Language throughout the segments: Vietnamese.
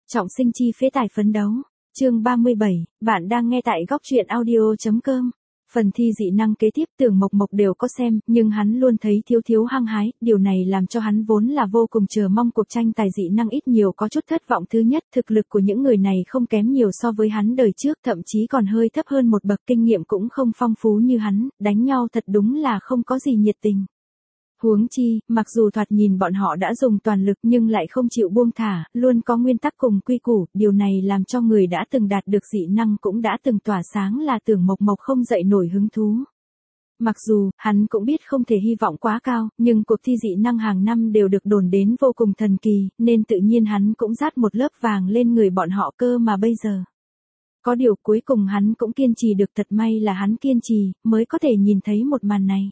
Trọng sinh chi phế tài phấn đấu. Chương 37, bạn đang nghe tại góc truyện audio.com. Phần thi dị năng kế tiếp Tưởng Mộc Mộc đều có xem, nhưng hắn luôn thấy thiếu hăng hái, điều này làm cho hắn vốn là vô cùng chờ mong cuộc tranh tài dị năng ít nhiều có chút thất vọng. Thứ nhất, thực lực của những người này không kém nhiều so với hắn đời trước, thậm chí còn hơi thấp hơn một bậc, kinh nghiệm cũng không phong phú như hắn, đánh nhau thật đúng là không có gì nhiệt tình. Huống chi, mặc dù thoạt nhìn bọn họ đã dùng toàn lực nhưng lại không chịu buông thả, luôn có nguyên tắc cùng quy củ, điều này làm cho người đã từng đạt được dị năng cũng đã từng tỏa sáng là Tưởng Mộc Mộc không dậy nổi hứng thú. Mặc dù, hắn cũng biết không thể hy vọng quá cao, nhưng cuộc thi dị năng hàng năm đều được đồn đến vô cùng thần kỳ, nên tự nhiên hắn cũng dát một lớp vàng lên người bọn họ cơ mà bây giờ. Có điều cuối cùng hắn cũng kiên trì được, thật may là hắn kiên trì, mới có thể nhìn thấy một màn này.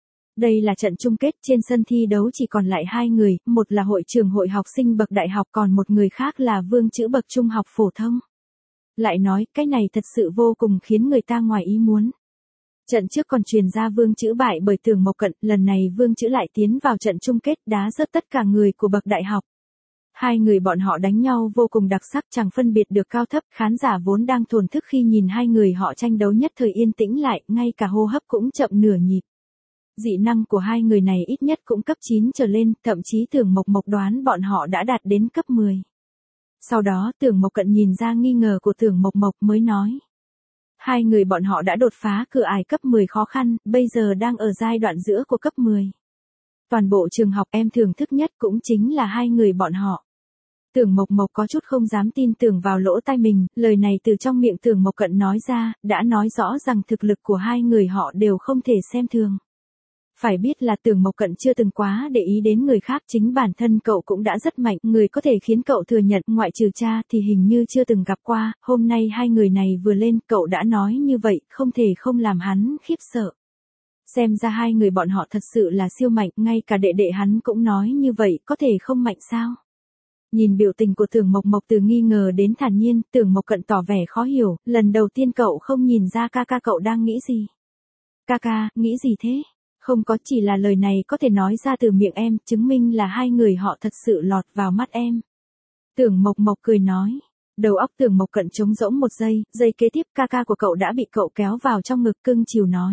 Đây là trận chung kết, trên sân thi đấu chỉ còn lại hai người, một là hội trưởng hội học sinh bậc đại học, còn một người khác là vương chữ bậc trung học phổ thông. Lại nói, cái này thật sự vô cùng khiến người ta ngoài ý muốn. Trận trước còn truyền ra vương chữ bại bởi Tưởng Mộc Cận, lần này vương chữ lại tiến vào trận chung kết đá rớt tất cả người của bậc đại học. Hai người bọn họ đánh nhau vô cùng đặc sắc, chẳng phân biệt được cao thấp, khán giả vốn đang thổn thức khi nhìn hai người họ tranh đấu nhất thời yên tĩnh lại, ngay cả hô hấp cũng chậm nửa nhịp. Dị năng của hai người này ít nhất cũng cấp 9 trở lên, thậm chí Tưởng Mộc Mộc đoán bọn họ đã đạt đến cấp 10. Sau đó Tưởng Mộc Cận nhìn ra nghi ngờ của Tưởng Mộc Mộc mới nói. Hai người bọn họ đã đột phá cửa ải cấp 10 khó khăn, bây giờ đang ở giai đoạn giữa của cấp 10. Toàn bộ trường học em thưởng thức nhất cũng chính là hai người bọn họ. Tưởng Mộc Mộc có chút không dám tin tưởng vào lỗ tai mình, lời này từ trong miệng Tưởng Mộc Cận nói ra, đã nói rõ rằng thực lực của hai người họ đều không thể xem thường. Phải biết là Tưởng Mộc Cận chưa từng quá để ý đến người khác, chính bản thân cậu cũng đã rất mạnh, người có thể khiến cậu thừa nhận, ngoại trừ cha thì hình như chưa từng gặp qua, hôm nay hai người này vừa lên, cậu đã nói như vậy, không thể không làm hắn khiếp sợ. Xem ra hai người bọn họ thật sự là siêu mạnh, ngay cả đệ đệ hắn cũng nói như vậy, có thể không mạnh sao? Nhìn biểu tình của Tưởng Mộc Mộc từ nghi ngờ đến thản nhiên, Tưởng Mộc Cận tỏ vẻ khó hiểu, lần đầu tiên cậu không nhìn ra ca cậu đang nghĩ gì. Ca, nghĩ gì thế? Không có, chỉ là lời này có thể nói ra từ miệng em, chứng minh là hai người họ thật sự lọt vào mắt em. Tưởng Mộc Mộc cười nói. Đầu óc Tưởng Mộc Cận trống rỗng một giây kế tiếp ca của cậu đã bị cậu kéo vào trong ngực, cưng chiều nói.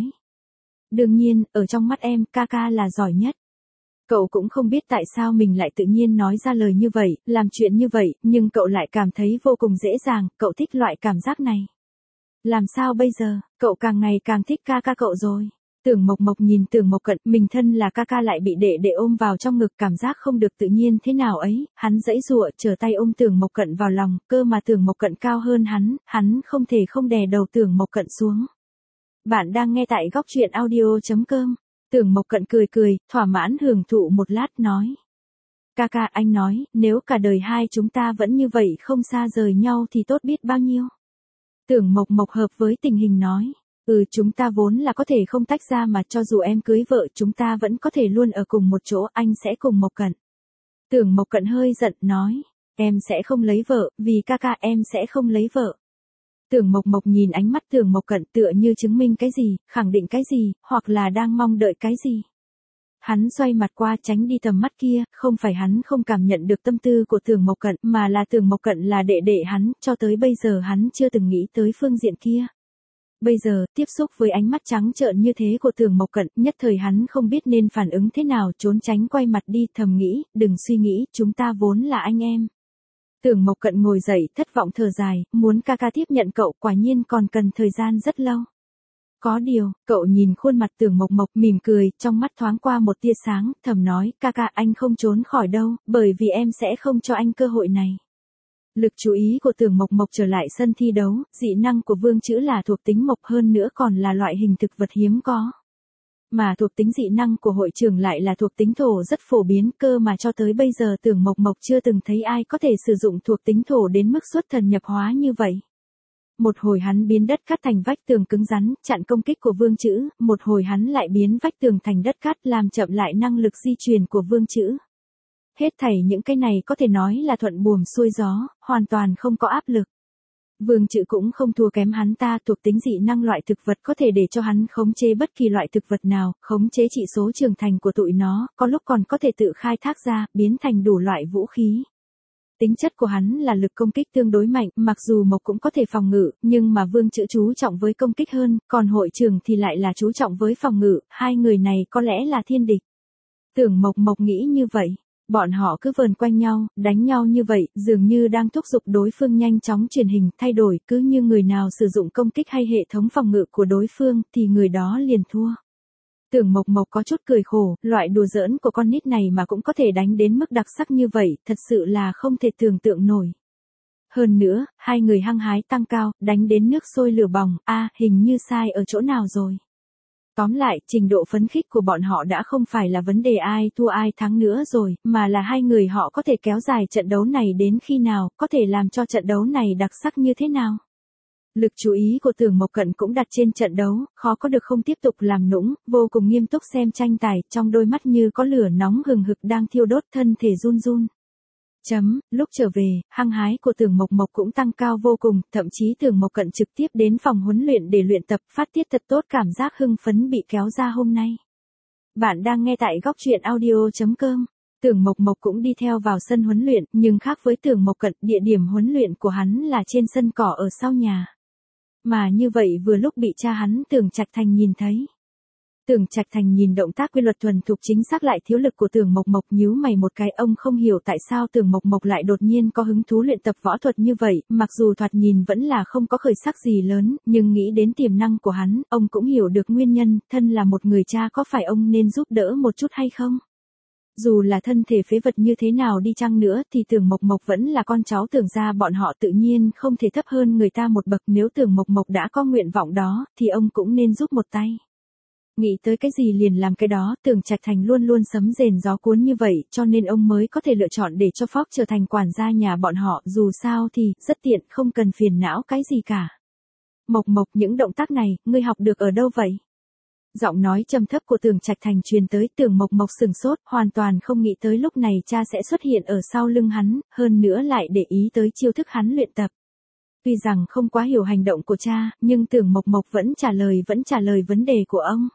Đương nhiên, ở trong mắt em, ca là giỏi nhất. Cậu cũng không biết tại sao mình lại tự nhiên nói ra lời như vậy, làm chuyện như vậy, nhưng cậu lại cảm thấy vô cùng dễ dàng, cậu thích loại cảm giác này. Làm sao bây giờ, cậu càng ngày càng thích ca cậu rồi. Tưởng Mộc Mộc nhìn Tưởng Mộc Cận, mình thân là ca lại bị đệ ôm vào trong ngực, cảm giác không được tự nhiên thế nào ấy, hắn giãy giụa trở tay ôm Tưởng Mộc Cận vào lòng, cơ mà Tưởng Mộc Cận cao hơn hắn không thể không đè đầu Tưởng Mộc Cận xuống. Bạn đang nghe tại góc truyện audio.com. Tưởng Mộc Cận cười, thỏa mãn hưởng thụ một lát nói. Ca, anh nói, nếu cả đời hai chúng ta vẫn như vậy không xa rời nhau thì tốt biết bao nhiêu. Tưởng Mộc Mộc hợp với tình hình nói. Chúng ta vốn là có thể không tách ra mà, cho dù em cưới vợ chúng ta vẫn có thể luôn ở cùng một chỗ, anh sẽ cùng Mộc Cận. Tưởng Mộc Cận hơi giận nói, em sẽ không lấy vợ, vì ca em sẽ không lấy vợ. Tưởng Mộc Mộc nhìn ánh mắt Tưởng Mộc Cận tựa như chứng minh cái gì, khẳng định cái gì, hoặc là đang mong đợi cái gì. Hắn xoay mặt qua tránh đi tầm mắt kia, không phải hắn không cảm nhận được tâm tư của Tưởng Mộc Cận, mà là Tưởng Mộc Cận là đệ hắn, cho tới bây giờ hắn chưa từng nghĩ tới phương diện kia. Bây giờ, tiếp xúc với ánh mắt trắng trợn như thế của Tưởng Mộc Cận, nhất thời hắn không biết nên phản ứng thế nào, trốn tránh quay mặt đi, thầm nghĩ, đừng suy nghĩ, chúng ta vốn là anh em. Tưởng Mộc Cận ngồi dậy, thất vọng thở dài, muốn ca tiếp nhận cậu, quả nhiên còn cần thời gian rất lâu. Có điều, cậu nhìn khuôn mặt Tưởng Mộc Mộc mỉm cười, trong mắt thoáng qua một tia sáng, thầm nói, ca anh không trốn khỏi đâu, bởi vì em sẽ không cho anh cơ hội này. Lực chú ý của Tưởng Mộc Mộc trở lại sân thi đấu, dị năng của vương chữ là thuộc tính mộc, hơn nữa còn là loại hình thực vật hiếm có. Mà thuộc tính dị năng của hội trưởng lại là thuộc tính thổ rất phổ biến, cơ mà cho tới bây giờ Tưởng Mộc Mộc chưa từng thấy ai có thể sử dụng thuộc tính thổ đến mức xuất thần nhập hóa như vậy. Một hồi hắn biến đất cát thành vách tường cứng rắn, chặn công kích của vương chữ, một hồi hắn lại biến vách tường thành đất cát làm chậm lại năng lực di chuyển của vương chữ. Hết thảy những cái này có thể nói là thuận buồm xuôi gió, hoàn toàn không có áp lực. Vương Chữ cũng không thua kém hắn ta, thuộc tính dị năng loại thực vật có thể để cho hắn khống chế bất kỳ loại thực vật nào, khống chế chỉ số trưởng thành của tụi nó, có lúc còn có thể tự khai thác ra, biến thành đủ loại vũ khí. Tính chất của hắn là lực công kích tương đối mạnh, mặc dù Mộc cũng có thể phòng ngự, nhưng mà Vương Chữ chú trọng với công kích hơn, còn hội trưởng thì lại là chú trọng với phòng ngự, hai người này có lẽ là thiên địch. Tưởng Mộc nghĩ như vậy. Bọn họ cứ vờn quanh nhau, đánh nhau như vậy, dường như đang thúc giục đối phương nhanh chóng truyền hình, thay đổi, cứ như người nào sử dụng công kích hay hệ thống phòng ngự của đối phương, thì người đó liền thua. Tưởng Mộc có chút cười khổ, loại đùa giỡn của con nít này mà cũng có thể đánh đến mức đặc sắc như vậy, thật sự là không thể tưởng tượng nổi. Hơn nữa, hai người hăng hái tăng cao, đánh đến nước sôi lửa bỏng, hình như sai ở chỗ nào rồi. Tóm lại, trình độ phấn khích của bọn họ đã không phải là vấn đề ai thua ai thắng nữa rồi, mà là hai người họ có thể kéo dài trận đấu này đến khi nào, có thể làm cho trận đấu này đặc sắc như thế nào. Lực chú ý của Tưởng Mộc Cận cũng đặt trên trận đấu, khó có được không tiếp tục làm nũng, vô cùng nghiêm túc xem tranh tài, trong đôi mắt như có lửa nóng hừng hực đang thiêu đốt, thân thể run run. Lúc trở về, hăng hái của Tưởng Mộc cũng tăng cao vô cùng, thậm chí Tưởng Mộc Cận trực tiếp đến phòng huấn luyện để luyện tập, phát tiết thật tốt cảm giác hưng phấn bị kéo ra hôm nay. Bạn đang nghe tại góc truyện audio.com. Tưởng Mộc cũng đi theo vào sân huấn luyện, nhưng khác với Tưởng Mộc Cận, địa điểm huấn luyện của hắn là trên sân cỏ ở sau nhà. Mà như vậy vừa lúc bị cha hắn Tưởng Trạch Thành nhìn thấy. Tưởng Trạch Thành nhìn động tác quy luật thuần thục chính xác lại thiếu lực của Tưởng Mộc nhíu mày một cái, ông không hiểu tại sao Tưởng Mộc lại đột nhiên có hứng thú luyện tập võ thuật như vậy, mặc dù thoạt nhìn vẫn là không có khởi sắc gì lớn, nhưng nghĩ đến tiềm năng của hắn, ông cũng hiểu được nguyên nhân, thân là một người cha có phải ông nên giúp đỡ một chút hay không? Dù là thân thể phế vật như thế nào đi chăng nữa thì Tưởng Mộc vẫn là con cháu Tưởng gia, bọn họ tự nhiên không thể thấp hơn người ta một bậc, nếu Tưởng Mộc đã có nguyện vọng đó, thì ông cũng nên giúp một tay. Nghĩ tới cái gì liền làm cái đó, Tưởng Trạch Thành luôn luôn sấm rền gió cuốn như vậy, cho nên ông mới có thể lựa chọn để cho Phóc trở thành quản gia nhà bọn họ, dù sao thì, rất tiện, không cần phiền não cái gì cả. Mộc, những động tác này, ngươi học được ở đâu vậy? Giọng nói trầm thấp của Tưởng Trạch Thành truyền tới, Tưởng Mộc sửng sốt, hoàn toàn không nghĩ tới lúc này cha sẽ xuất hiện ở sau lưng hắn, hơn nữa lại để ý tới chiêu thức hắn luyện tập. Tuy rằng không quá hiểu hành động của cha, nhưng Tưởng Mộc vẫn trả lời vấn đề của ông.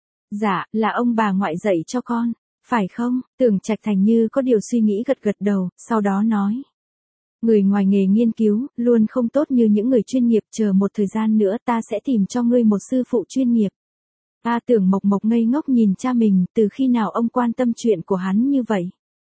Dạ, là ông bà ngoại dạy cho con, phải không? Tưởng Trạch Thành như có điều suy nghĩ gật đầu, sau đó nói. Người ngoài nghề nghiên cứu, luôn không tốt như những người chuyên nghiệp, chờ một thời gian nữa ta sẽ tìm cho ngươi một sư phụ chuyên nghiệp. Tưởng Mộc ngây ngốc nhìn cha mình, từ khi nào ông quan tâm chuyện của hắn như vậy?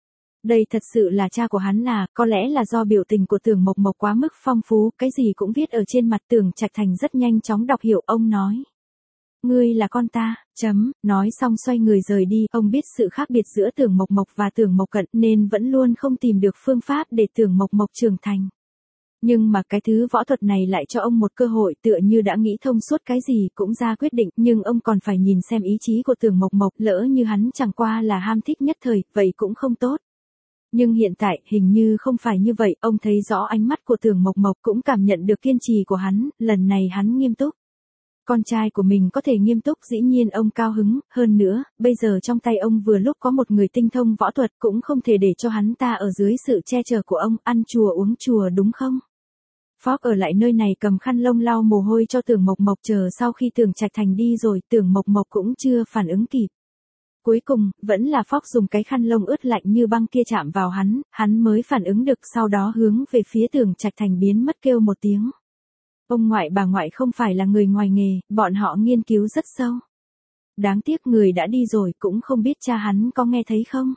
Đây thật sự là cha của hắn à, có lẽ là do biểu tình của Tưởng Mộc quá mức phong phú, cái gì cũng viết ở trên mặt. Tưởng Trạch Thành rất nhanh chóng đọc hiểu, ông nói. Ngươi là con ta, nói xong xoay người rời đi, ông biết sự khác biệt giữa Tưởng Mộc và Tưởng Mộc Cận nên vẫn luôn không tìm được phương pháp để Tưởng Mộc trưởng thành. Nhưng mà cái thứ võ thuật này lại cho ông một cơ hội, tựa như đã nghĩ thông suốt cái gì cũng ra quyết định, nhưng ông còn phải nhìn xem ý chí của Tưởng Mộc, lỡ như hắn chẳng qua là ham thích nhất thời, vậy cũng không tốt. Nhưng hiện tại, hình như không phải như vậy, ông thấy rõ ánh mắt của Tưởng Mộc cũng cảm nhận được kiên trì của hắn, lần này hắn nghiêm túc. Con trai của mình có thể nghiêm túc, dĩ nhiên ông cao hứng, hơn nữa, bây giờ trong tay ông vừa lúc có một người tinh thông võ thuật, cũng không thể để cho hắn ta ở dưới sự che chở của ông, ăn chùa uống chùa đúng không? Phóc ở lại nơi này cầm khăn lông lau mồ hôi cho Tưởng Mộc, chờ sau khi Tưởng Trạch Thành đi rồi, Tưởng Mộc cũng chưa phản ứng kịp. Cuối cùng, vẫn là Phóc dùng cái khăn lông ướt lạnh như băng kia chạm vào hắn mới phản ứng được, sau đó hướng về phía Tưởng Trạch Thành biến mất kêu một tiếng. Ông ngoại bà ngoại không phải là người ngoài nghề, bọn họ nghiên cứu rất sâu. Đáng tiếc người đã đi rồi, cũng không biết cha hắn có nghe thấy không.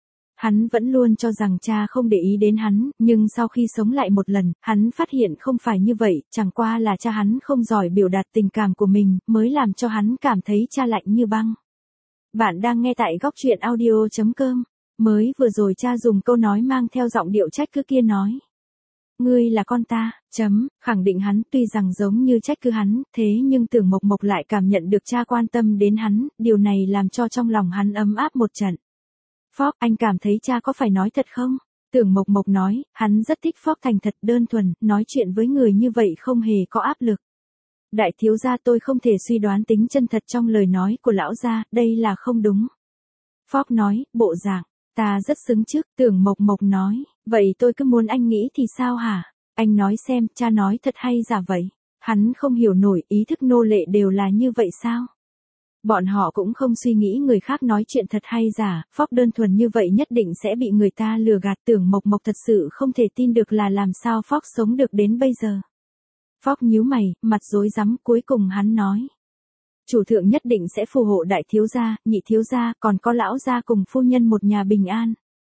Hắn vẫn luôn cho rằng cha không để ý đến hắn, nhưng sau khi sống lại một lần, hắn phát hiện không phải như vậy, chẳng qua là cha hắn không giỏi biểu đạt tình cảm của mình, mới làm cho hắn cảm thấy cha lạnh như băng. Bạn đang nghe tại góc truyện audio.com. Mới vừa rồi cha dùng câu nói mang theo giọng điệu trách cứ kia nói. Ngươi là con ta, khẳng định hắn, tuy rằng giống như trách cứ hắn, thế nhưng Tưởng Mộc lại cảm nhận được cha quan tâm đến hắn, điều này làm cho trong lòng hắn ấm áp một trận. Phóc, anh cảm thấy cha có phải nói thật không? Tưởng Mộc nói, hắn rất thích Phóc thành thật đơn thuần, nói chuyện với người như vậy không hề có áp lực. Đại thiếu gia, tôi không thể suy đoán tính chân thật trong lời nói của lão gia, đây là không đúng. Phóc nói, bộ dạng, ta rất xứng trước. Tưởng Mộc nói, vậy tôi cứ muốn anh nghĩ thì sao hả? Anh nói xem, cha nói thật hay giả vậy? Hắn không hiểu nổi, ý thức nô lệ đều là như vậy sao? Bọn họ cũng không suy nghĩ người khác nói chuyện thật hay giả, Phóc đơn thuần như vậy nhất định sẽ bị người ta lừa gạt. Tưởng Mộc Mộc thật sự không thể tin được là làm sao Phóc sống được đến bây giờ. Phóc nhíu mày, mặt rối rắm, cuối cùng hắn nói. Chủ thượng nhất định sẽ phù hộ đại thiếu gia, nhị thiếu gia, còn có lão gia cùng phu nhân một nhà bình an.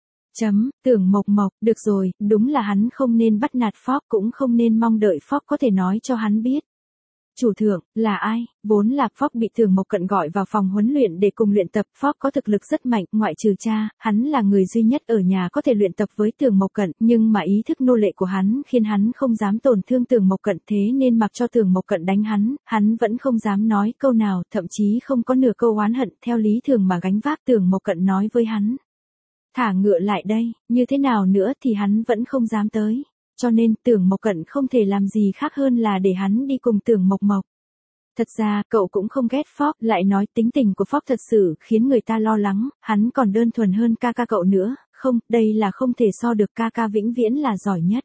Tưởng Mộc Mộc, được rồi, đúng là hắn không nên bắt nạt Phóc, cũng không nên mong đợi Phóc có thể nói cho hắn biết. Chủ thượng, là ai? Vốn là Phóc bị Tưởng Mộc Cận gọi vào phòng huấn luyện để cùng luyện tập. Phóc có thực lực rất mạnh, ngoại trừ cha, hắn là người duy nhất ở nhà có thể luyện tập với Tưởng Mộc Cận, nhưng mà ý thức nô lệ của hắn khiến hắn không dám tổn thương Tưởng Mộc Cận, thế nên mặc cho Tưởng Mộc Cận đánh hắn vẫn không dám nói câu nào, thậm chí không có nửa câu oán hận, theo lý thường mà gánh vác. Tưởng Mộc Cận nói với hắn. Thả ngựa lại đây, như thế nào nữa thì hắn vẫn không dám tới. Cho nên Tưởng Mộc Cận không thể làm gì khác hơn là để hắn đi cùng Tưởng Mộc Mộc. Thật ra, cậu cũng không ghét Phóc, lại nói tính tình của Phóc thật sự khiến người ta lo lắng, hắn còn đơn thuần hơn ca ca cậu nữa, không, đây là không thể so được, ca ca vĩnh viễn là giỏi nhất.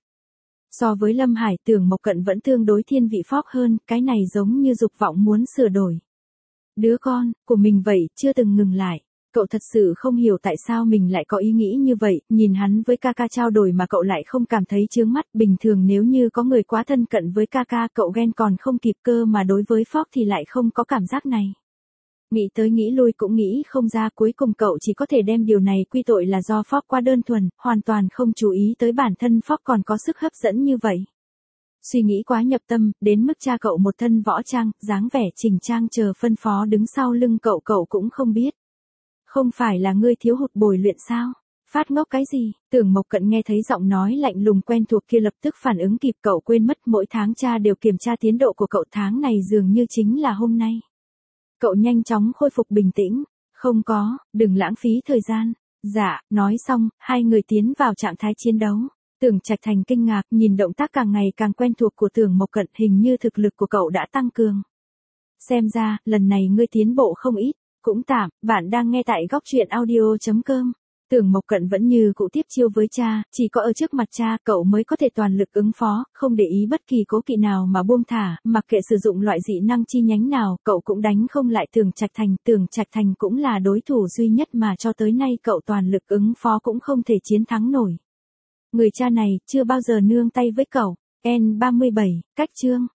So với Lâm Hải, Tưởng Mộc Cận vẫn tương đối thiên vị Phóc hơn, cái này giống như dục vọng muốn sửa đổi. Đứa con của mình vậy, chưa từng ngừng lại. Cậu thật sự không hiểu tại sao mình lại có ý nghĩ như vậy, nhìn hắn với ca ca trao đổi mà cậu lại không cảm thấy chướng mắt. Bình thường nếu như có người quá thân cận với ca ca, cậu ghen còn không kịp cơ, mà đối với Phóc thì lại không có cảm giác này. Nghĩ tới nghĩ lui cũng nghĩ không ra, cuối cùng cậu chỉ có thể đem điều này quy tội là do Phóc quá đơn thuần, hoàn toàn không chú ý tới bản thân Phóc còn có sức hấp dẫn như vậy. Suy nghĩ quá nhập tâm, đến mức cha cậu một thân võ trang, dáng vẻ chỉnh trang chờ phân phó đứng sau lưng cậu cũng không biết. Không phải là ngươi thiếu hụt bồi luyện sao? Phát ngốc cái gì? Tưởng Mộc Cận nghe thấy giọng nói lạnh lùng quen thuộc kia lập tức phản ứng kịp, cậu quên mất mỗi tháng cha đều kiểm tra tiến độ của cậu, tháng này dường như chính là hôm nay. Cậu nhanh chóng khôi phục bình tĩnh. Không có, đừng lãng phí thời gian. Dạ, nói xong, hai người tiến vào trạng thái chiến đấu. Tưởng Trạch Thành kinh ngạc nhìn động tác càng ngày càng quen thuộc của Tưởng Mộc Cận, hình như thực lực của cậu đã tăng cường. Xem ra, lần này ngươi tiến bộ không ít. Cũng tạm, bạn đang nghe tại góc truyện audio.com. Tưởng Mộc Cận vẫn như cũ tiếp chiêu với cha, chỉ có ở trước mặt cha cậu mới có thể toàn lực ứng phó, không để ý bất kỳ cố kỵ nào mà buông thả, mặc kệ sử dụng loại dị năng chi nhánh nào, cậu cũng đánh không lại Tưởng Trạch Thành. Tưởng Trạch Thành cũng là đối thủ duy nhất mà cho tới nay cậu toàn lực ứng phó cũng không thể chiến thắng nổi. Người cha này chưa bao giờ nương tay với cậu. N37, cách chương.